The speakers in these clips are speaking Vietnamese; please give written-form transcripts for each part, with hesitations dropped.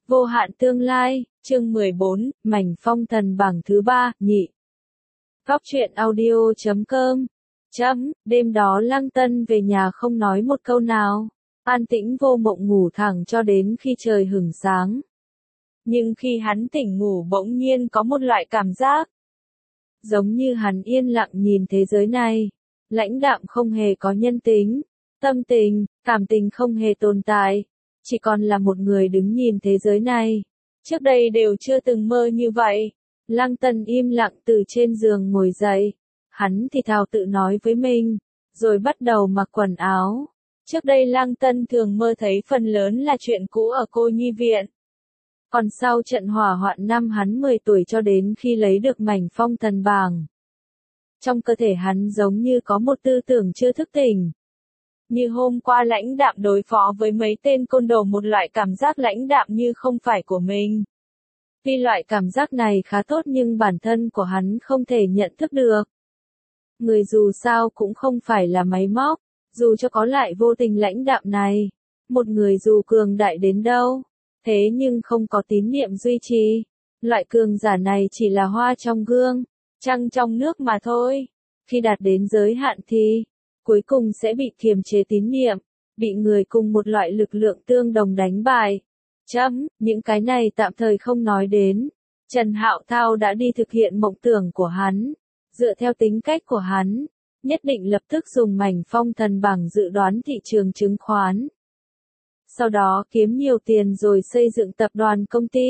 Vô hạn tương lai, chương 14, mảnh phong thần bảng thứ 3, nhị. Góc truyện audio.com. Đêm đó Lăng Tân về nhà không nói một câu nào, an tĩnh vô mộng ngủ thẳng cho đến khi trời hửng sáng. Nhưng khi hắn tỉnh ngủ bỗng nhiên có một loại cảm giác, giống như hắn yên lặng nhìn thế giới này, lãnh đạm không hề có nhân tính, tâm tình, cảm tình không hề tồn tại, chỉ còn là một người đứng nhìn thế giới này. Trước đây đều chưa từng mơ như vậy. Lăng Tân im lặng từ trên giường ngồi dậy, hắn thì thào tự nói với mình, rồi bắt đầu mặc quần áo. Trước đây Lăng Tân thường mơ thấy phần lớn là chuyện cũ ở cô nhi viện. Còn sau trận hỏa hoạn năm hắn 10 tuổi cho đến khi lấy được mảnh phong thần bảng, trong cơ thể hắn giống như có một tư tưởng chưa thức tỉnh. Như hôm qua lãnh đạm đối phó với mấy tên côn đồ, một loại cảm giác lãnh đạm như không phải của mình. Tuy loại cảm giác này khá tốt nhưng bản thân của hắn không thể nhận thức được. Người dù sao cũng không phải là máy móc, dù cho có lại vô tình lãnh đạm này. Một người dù cường đại đến đâu, thế nhưng không có tín niệm duy trì. Loại cường giả này chỉ là hoa trong gương, trăng trong nước mà thôi. Khi đạt đến giới hạn thì cuối cùng sẽ bị kiềm chế tín niệm, bị người cùng một loại lực lượng tương đồng đánh bại. Những cái này tạm thời không nói đến. Trần Hạo Thao đã đi thực hiện mộng tưởng của hắn. Dựa theo tính cách của hắn, nhất định lập tức dùng mảnh phong thần bảng dự đoán thị trường chứng khoán. Sau đó kiếm nhiều tiền rồi xây dựng tập đoàn công ty.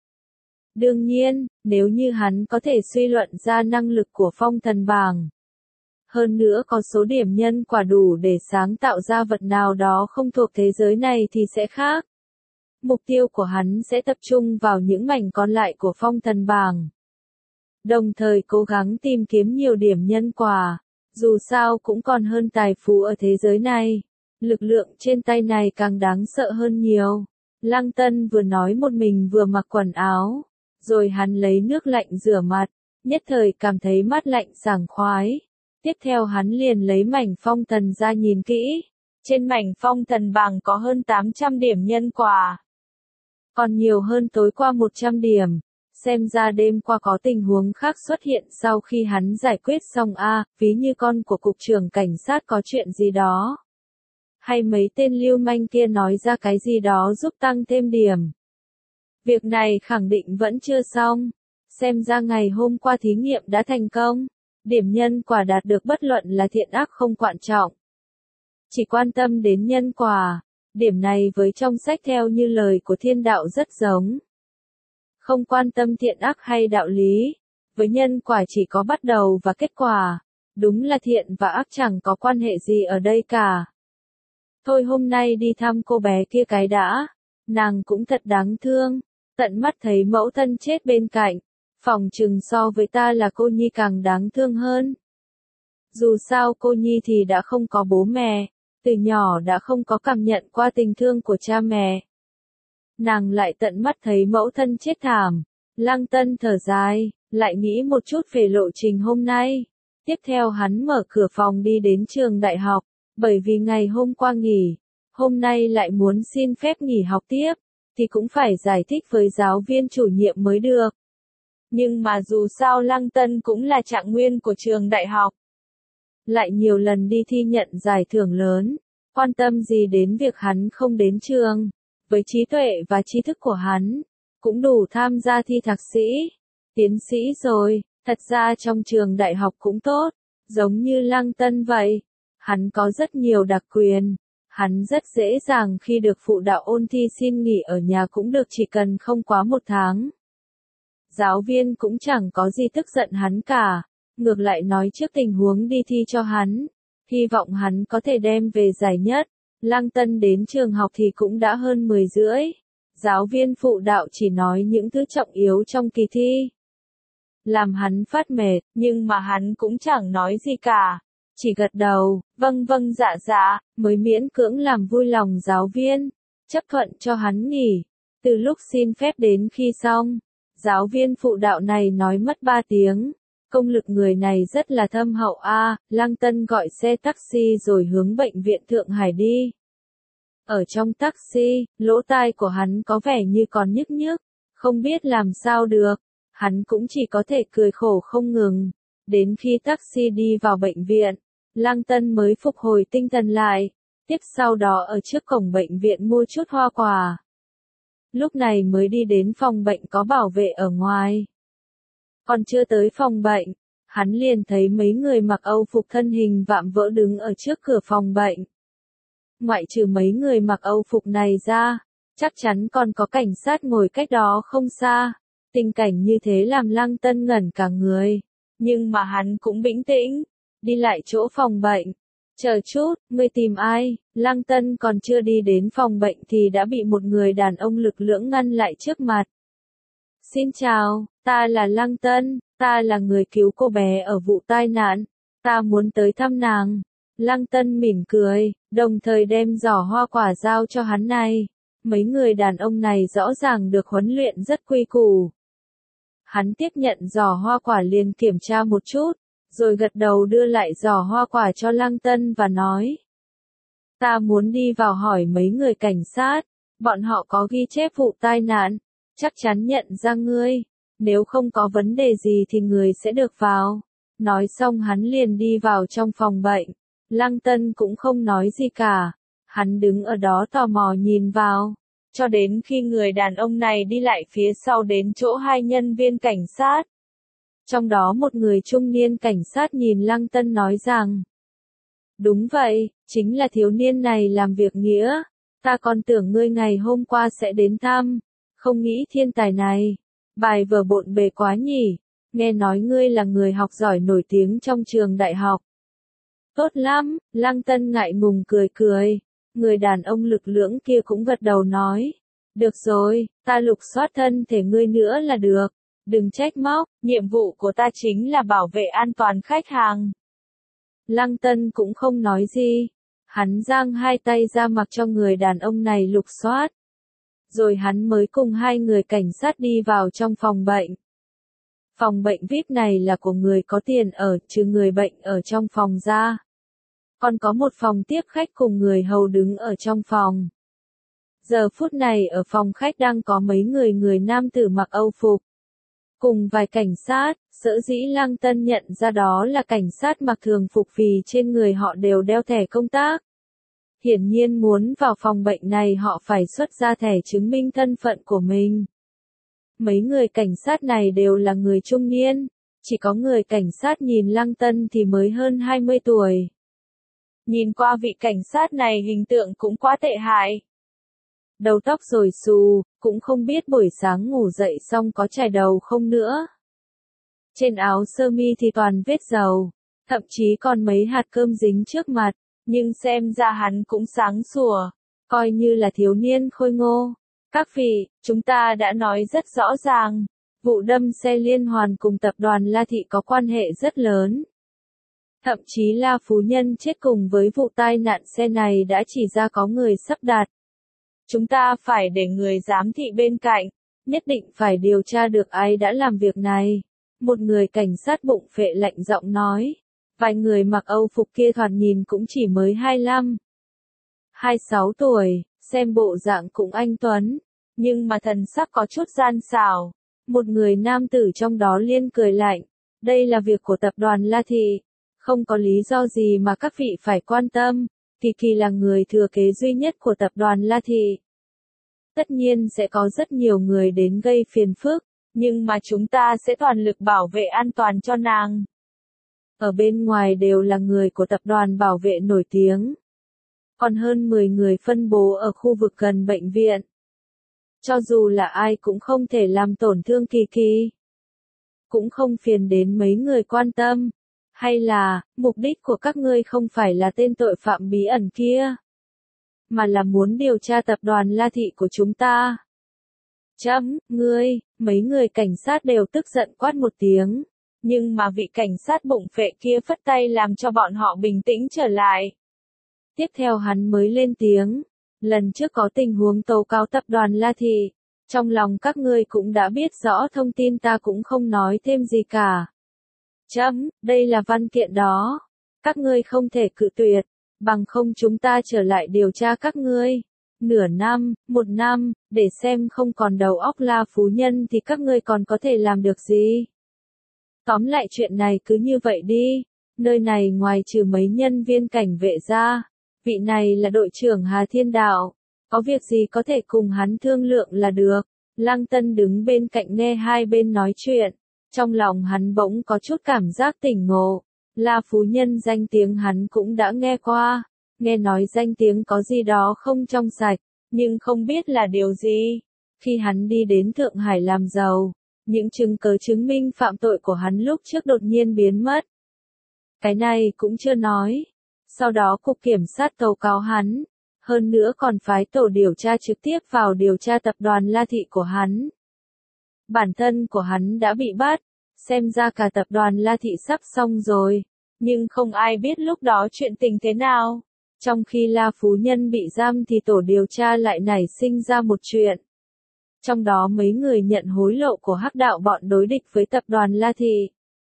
Đương nhiên, nếu như hắn có thể suy luận ra năng lực của phong thần bảng, hơn nữa có số điểm nhân quả đủ để sáng tạo ra vật nào đó không thuộc thế giới này thì sẽ khác. Mục tiêu của hắn sẽ tập trung vào những mảnh còn lại của phong thần bảng, đồng thời cố gắng tìm kiếm nhiều điểm nhân quả, dù sao cũng còn hơn tài phú ở thế giới này. Lực lượng trên tay này càng đáng sợ hơn nhiều. Lăng Tân vừa nói một mình vừa mặc quần áo, rồi hắn lấy nước lạnh rửa mặt, nhất thời cảm thấy mát lạnh sảng khoái. Tiếp theo hắn liền lấy mảnh phong thần ra nhìn kỹ. Trên mảnh phong thần bảng có hơn 800 điểm nhân quả, còn nhiều hơn tối qua 100 điểm. Xem ra đêm qua có tình huống khác xuất hiện sau khi hắn giải quyết xong ví như con của cục trưởng cảnh sát có chuyện gì đó. Hay mấy tên lưu manh kia nói ra cái gì đó giúp tăng thêm điểm. Việc này khẳng định vẫn chưa xong. Xem ra ngày hôm qua thí nghiệm đã thành công. Điểm nhân quả đạt được bất luận là thiện ác không quan trọng, chỉ quan tâm đến nhân quả. Điểm này với trong sách theo như lời của thiên đạo rất giống. Không quan tâm thiện ác hay đạo lý, với nhân quả chỉ có bắt đầu và kết quả. Đúng là thiện và ác chẳng có quan hệ gì ở đây cả. Thôi hôm nay đi thăm cô bé kia cái đã. Nàng cũng thật đáng thương, tận mắt thấy mẫu thân chết bên cạnh. Phỏng chừng so với ta là cô nhi càng đáng thương hơn. Dù sao cô nhi thì đã không có bố mẹ, từ nhỏ đã không có cảm nhận qua tình thương của cha mẹ. Nàng lại tận mắt thấy mẫu thân chết thảm. Lăng Tân thở dài, lại nghĩ một chút về lộ trình hôm nay. Tiếp theo hắn mở cửa phòng đi đến trường đại học, bởi vì ngày hôm qua nghỉ, hôm nay lại muốn xin phép nghỉ học tiếp, thì cũng phải giải thích với giáo viên chủ nhiệm mới được. Nhưng mà dù sao Lăng Tân cũng là trạng nguyên của trường đại học, lại nhiều lần đi thi nhận giải thưởng lớn, quan tâm gì đến việc hắn không đến trường. Với trí tuệ và tri thức của hắn, cũng đủ tham gia thi thạc sĩ, tiến sĩ rồi. Thật ra trong trường đại học cũng tốt, giống như Lăng Tân vậy. Hắn có rất nhiều đặc quyền. Hắn rất dễ dàng khi được phụ đạo ôn thi, xin nghỉ ở nhà cũng được, chỉ cần không quá 1 tháng. Giáo viên cũng chẳng có gì tức giận hắn cả, ngược lại nói trước tình huống đi thi cho hắn, hy vọng hắn có thể đem về giải nhất. Lăng Tân đến trường học thì cũng đã hơn 10:30. Giáo viên phụ đạo chỉ nói những thứ trọng yếu trong kỳ thi, làm hắn phát mệt, nhưng mà hắn cũng chẳng nói gì cả, chỉ gật đầu, vâng vâng dạ dạ, mới miễn cưỡng làm vui lòng giáo viên, chấp thuận cho hắn nghỉ. Từ lúc xin phép đến khi xong, giáo viên phụ đạo này nói mất 3 tiếng. Công lực người này rất là thâm hậu Lăng Tân gọi xe taxi rồi hướng bệnh viện Thượng Hải đi. Ở trong taxi, lỗ tai của hắn có vẻ như còn nhức nhức, không biết làm sao được, hắn cũng chỉ có thể cười khổ không ngừng. Đến khi taxi đi vào bệnh viện, Lăng Tân mới phục hồi tinh thần lại, tiếp sau đó ở trước cổng bệnh viện mua chút hoa quả. Lúc này mới đi đến phòng bệnh có bảo vệ ở ngoài. Còn chưa tới phòng bệnh, hắn liền thấy mấy người mặc Âu phục thân hình vạm vỡ đứng ở trước cửa phòng bệnh. Ngoại trừ mấy người mặc Âu phục này ra, chắc chắn còn có cảnh sát ngồi cách đó không xa. Tình cảnh như thế làm Lăng Tân ngẩn cả người, nhưng mà hắn cũng bình tĩnh, đi lại chỗ phòng bệnh. Chờ chút, ngươi tìm ai? Lăng Tân còn chưa đi đến phòng bệnh thì đã bị một người đàn ông lực lưỡng ngăn lại trước mặt. Xin chào, ta là Lăng Tân, ta là người cứu cô bé ở vụ tai nạn, ta muốn tới thăm nàng. Lăng Tân mỉm cười, đồng thời đem giỏ hoa quả giao cho hắn này. Mấy người đàn ông này rõ ràng được huấn luyện rất quy củ. Hắn tiếp nhận giỏ hoa quả liền kiểm tra một chút, rồi gật đầu đưa lại giỏ hoa quả cho Lăng Tân và nói. Ta muốn đi vào hỏi mấy người cảnh sát, bọn họ có ghi chép vụ tai nạn, chắc chắn nhận ra ngươi, nếu không có vấn đề gì thì người sẽ được vào. Nói xong hắn liền đi vào trong phòng bệnh, Lăng Tân cũng không nói gì cả, hắn đứng ở đó tò mò nhìn vào, cho đến khi người đàn ông này đi lại phía sau đến chỗ hai nhân viên cảnh sát. Trong đó một người trung niên cảnh sát nhìn Lăng Tân nói rằng, đúng vậy, chính là thiếu niên này làm việc nghĩa, ta còn tưởng ngươi ngày hôm qua sẽ đến thăm, không nghĩ thiên tài này, bài vở bộn bề quá nhỉ, nghe nói ngươi là người học giỏi nổi tiếng trong trường đại học. Tốt lắm, Lăng Tân ngại ngùng cười cười, người đàn ông lực lưỡng kia cũng gật đầu nói, được rồi, ta lục soát thân thể ngươi nữa là được. Đừng trách móc, nhiệm vụ của ta chính là bảo vệ an toàn khách hàng. Lăng Tân cũng không nói gì. Hắn giang hai tay ra mặc cho người đàn ông này lục soát. Rồi hắn mới cùng hai người cảnh sát đi vào trong phòng bệnh. Phòng bệnh VIP này là của người có tiền ở, trừ người bệnh ở trong phòng ra. Còn có một phòng tiếp khách cùng người hầu đứng ở trong phòng. Giờ phút này ở phòng khách đang có mấy người nam tử mặc Âu phục. Cùng vài cảnh sát, sở dĩ Lăng Tân nhận ra đó là cảnh sát mặc thường phục vì trên người họ đều đeo thẻ công tác. Hiển nhiên muốn vào phòng bệnh này họ phải xuất ra thẻ chứng minh thân phận của mình. Mấy người cảnh sát này đều là người trung niên, chỉ có người cảnh sát nhìn Lăng Tân thì mới hơn 20 tuổi. Nhìn qua vị cảnh sát này hình tượng cũng quá tệ hại. Đầu tóc rồi xù, cũng không biết buổi sáng ngủ dậy xong có chải đầu không nữa. Trên áo sơ mi thì toàn vết dầu, thậm chí còn mấy hạt cơm dính trước mặt, nhưng xem ra hắn cũng sáng sủa, coi như là thiếu niên khôi ngô. Các vị, chúng ta đã nói rất rõ ràng, vụ đâm xe liên hoàn cùng tập đoàn La Thị có quan hệ rất lớn. Thậm chí La Phú Nhân chết cùng với vụ tai nạn xe này đã chỉ ra có người sắp đặt. Chúng ta phải để người giám thị bên cạnh, nhất định phải điều tra được ai đã làm việc này. Một người cảnh sát bụng phệ lạnh giọng nói. Vài người mặc Âu phục kia thoạt nhìn cũng chỉ mới 25, 26 tuổi, xem bộ dạng cũng anh tuấn, nhưng mà thần sắc có chút gian xảo. Một người nam tử trong đó liên cười lạnh. Đây là việc của tập đoàn La Thị, không có lý do gì mà các vị phải quan tâm. Kỳ Kỳ là người thừa kế duy nhất của tập đoàn La Thị. Tất nhiên sẽ có rất nhiều người đến gây phiền phức, nhưng mà chúng ta sẽ toàn lực bảo vệ an toàn cho nàng. Ở bên ngoài đều là người của tập đoàn bảo vệ nổi tiếng. Còn hơn 10 người phân bố ở khu vực gần bệnh viện. Cho dù là ai cũng không thể làm tổn thương Kỳ Kỳ. Cũng không phiền đến mấy người quan tâm. Hay là, mục đích của các ngươi không phải là tên tội phạm bí ẩn kia, mà là muốn điều tra tập đoàn La Thị của chúng ta. Ngươi, mấy người cảnh sát đều tức giận quát một tiếng, nhưng mà vị cảnh sát bụng phệ kia phất tay làm cho bọn họ bình tĩnh trở lại. Tiếp theo hắn mới lên tiếng, lần trước có tình huống tố cáo tập đoàn La Thị, trong lòng các ngươi cũng đã biết rõ thông tin ta cũng không nói thêm gì cả. Đây là văn kiện đó. Các ngươi không thể cự tuyệt, bằng không chúng ta trở lại điều tra các ngươi. nửa năm, một năm, để xem không còn đầu óc La Phú Nhân thì các ngươi còn có thể làm được gì. Tóm lại chuyện này cứ như vậy đi, nơi này ngoài trừ mấy nhân viên cảnh vệ ra, vị này là đội trưởng Hà Thiên Đạo, có việc gì có thể cùng hắn thương lượng là được. Lăng Tân đứng bên cạnh nghe hai bên nói chuyện, trong lòng hắn bỗng có chút cảm giác tỉnh ngộ. La Phú Nhân danh tiếng hắn cũng đã nghe qua, nghe nói danh tiếng có gì đó không trong sạch, nhưng không biết là điều gì. Khi hắn đi đến Thượng Hải làm giàu, những chứng cứ chứng minh phạm tội của hắn lúc trước đột nhiên biến mất. Cái này cũng chưa nói. Sau đó cục kiểm sát tố cáo hắn, hơn nữa còn phái tổ điều tra trực tiếp vào điều tra tập đoàn La Thị của hắn. Bản thân của hắn đã bị bắt, xem ra cả tập đoàn La Thị sắp xong rồi, nhưng không ai biết lúc đó chuyện tình thế nào. Trong khi La Phú Nhân bị giam thì tổ điều tra lại nảy sinh ra một chuyện. Trong đó mấy người nhận hối lộ của hắc đạo bọn đối địch với tập đoàn La Thị.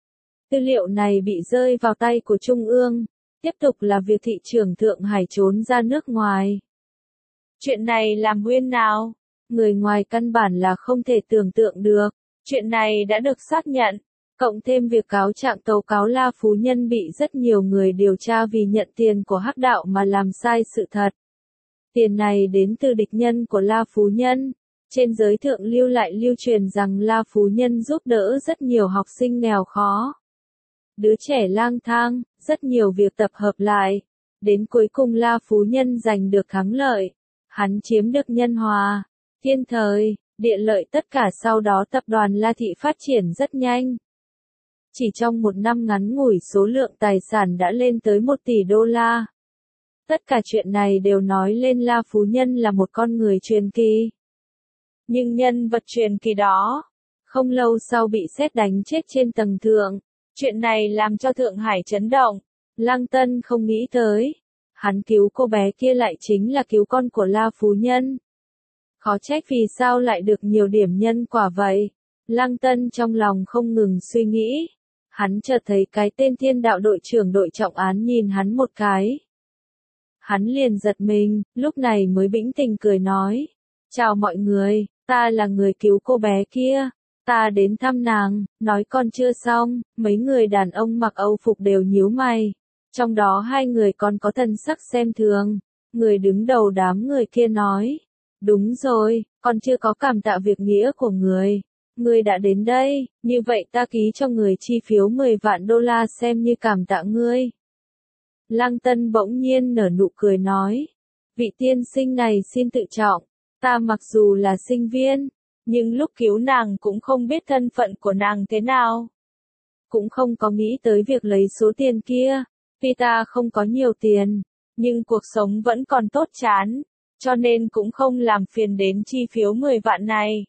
Tư liệu này bị rơi vào tay của Trung ương, tiếp tục là việc thị trưởng Thượng Hải trốn ra nước ngoài. Chuyện này làm nguyên nào? Người ngoài căn bản là không thể tưởng tượng được. Chuyện này đã được xác nhận, cộng thêm việc cáo trạng tố cáo La Phú Nhân bị rất nhiều người điều tra vì nhận tiền của hắc đạo mà làm sai sự thật. Tiền này đến từ địch nhân của La Phú Nhân. Trên giới thượng lưu lại lưu truyền rằng La Phú Nhân giúp đỡ rất nhiều học sinh nghèo khó, đứa trẻ lang thang, rất nhiều việc tập hợp lại. Đến cuối cùng La Phú Nhân giành được thắng lợi. Hắn chiếm được Nhân Hòa, Thiên Thời, Địa Lợi, tất cả. Sau đó tập đoàn La Thị phát triển rất nhanh. Chỉ trong một năm ngắn ngủi số lượng tài sản đã lên tới 1 tỷ đô la. Tất cả chuyện này đều nói lên La Phú Nhân là một con người truyền kỳ. Nhưng nhân vật truyền kỳ đó, không lâu sau bị sét đánh chết trên tầng thượng. Chuyện này làm cho Thượng Hải chấn động. Lăng Tân không nghĩ tới, hắn cứu cô bé kia lại chính là cứu con của La Phú Nhân. Khó trách vì sao lại được nhiều điểm nhân quả vậy. Lăng Tân trong lòng không ngừng suy nghĩ. Hắn chợt thấy cái tên Thiên Đạo đội trưởng đội trọng án nhìn hắn một cái. Hắn liền giật mình, lúc này mới bĩnh tỉnh cười nói. Chào mọi người, ta là người cứu cô bé kia. Ta đến thăm nàng, nói còn chưa xong, mấy người đàn ông mặc Âu phục đều nhíu mày. Trong đó hai người còn có thần sắc xem thường. Người đứng đầu đám người kia nói. Đúng rồi, còn chưa có cảm tạ việc nghĩa của người. Người đã đến đây, như vậy ta ký cho người chi phiếu 10 vạn đô la xem như cảm tạ ngươi. Lăng Tân bỗng nhiên nở nụ cười nói. Vị tiên sinh này xin tự trọng. Ta mặc dù là sinh viên, nhưng lúc cứu nàng cũng không biết thân phận của nàng thế nào. Cũng không có nghĩ tới việc lấy số tiền kia. Vì ta không có nhiều tiền, nhưng cuộc sống vẫn còn tốt chán, cho nên cũng không làm phiền đến chi phiếu 10 vạn này.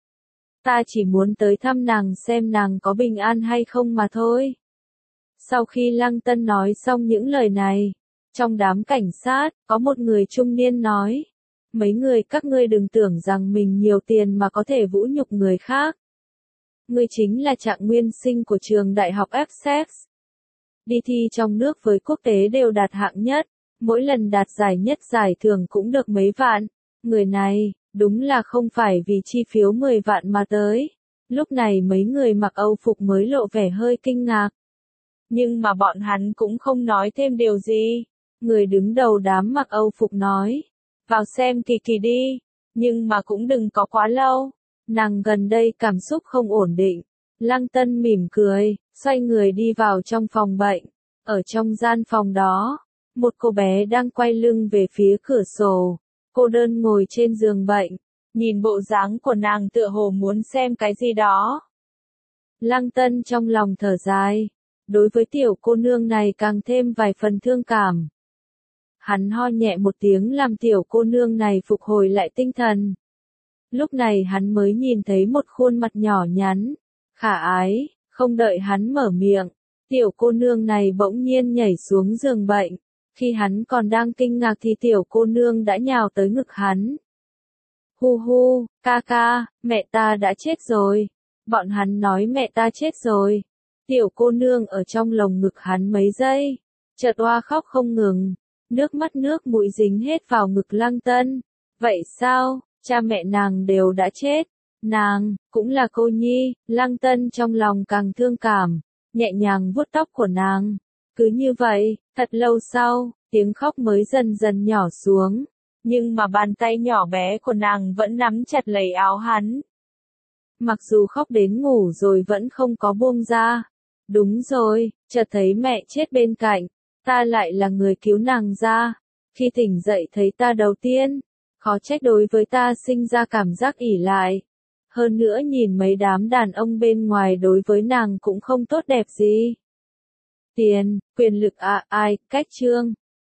Ta chỉ muốn tới thăm nàng xem nàng có bình an hay không mà thôi. Sau khi Lăng Tân nói xong những lời này, trong đám cảnh sát, có một người trung niên nói. Mấy người các ngươi đừng tưởng rằng mình nhiều tiền mà có thể vũ nhục người khác. Ngươi chính là Trạng Nguyên Sinh của trường đại học Essex. Đi thi trong nước với quốc tế đều đạt hạng nhất, mỗi lần đạt giải nhất giải thưởng cũng được mấy vạn. Người này, đúng là không phải vì chi phiếu 10 vạn mà tới. Lúc này mấy người mặc Âu phục mới lộ vẻ hơi kinh ngạc. Nhưng mà bọn hắn cũng không nói thêm điều gì. Người đứng đầu đám mặc Âu phục nói. Vào xem Kỳ Kỳ đi, nhưng mà cũng đừng có quá lâu. Nàng gần đây cảm xúc không ổn định. Lăng Tân mỉm cười, xoay người đi vào trong phòng bệnh. Ở trong gian phòng đó, một cô bé đang quay lưng về phía cửa sổ. Cô đơn ngồi trên giường bệnh, nhìn bộ dáng của nàng tựa hồ muốn xem cái gì đó. Lăng Tân trong lòng thở dài, đối với tiểu cô nương này càng thêm vài phần thương cảm. Hắn ho nhẹ một tiếng làm tiểu cô nương này phục hồi lại tinh thần. Lúc này hắn mới nhìn thấy một khuôn mặt nhỏ nhắn, khả ái, không đợi hắn mở miệng. Tiểu cô nương này bỗng nhiên nhảy xuống giường bệnh. Khi hắn còn đang kinh ngạc thì tiểu cô nương đã nhào tới ngực hắn. Hu hu, ca ca, mẹ ta đã chết rồi. Bọn hắn nói mẹ ta chết rồi. Tiểu cô nương ở trong lồng ngực hắn mấy giây, chợt oa khóc không ngừng. Nước mắt nước mũi dính hết vào ngực Lăng Tân. Vậy sao, cha mẹ nàng đều đã chết. Nàng, cũng là cô nhi, Lăng Tân trong lòng càng thương cảm, nhẹ nhàng vuốt tóc của nàng. Cứ như vậy, thật lâu sau, tiếng khóc mới dần dần nhỏ xuống. Nhưng mà bàn tay nhỏ bé của nàng vẫn nắm chặt lấy áo hắn. Mặc dù khóc đến ngủ rồi vẫn không có buông ra. Đúng rồi, chợt thấy mẹ chết bên cạnh, ta lại là người cứu nàng ra. Khi tỉnh dậy thấy ta đầu tiên, khó trách đối với ta sinh ra cảm giác ỷ lại. Hơn nữa nhìn mấy đám đàn ông bên ngoài đối với nàng cũng không tốt đẹp gì. Tiền, quyền lực ai, cách chương.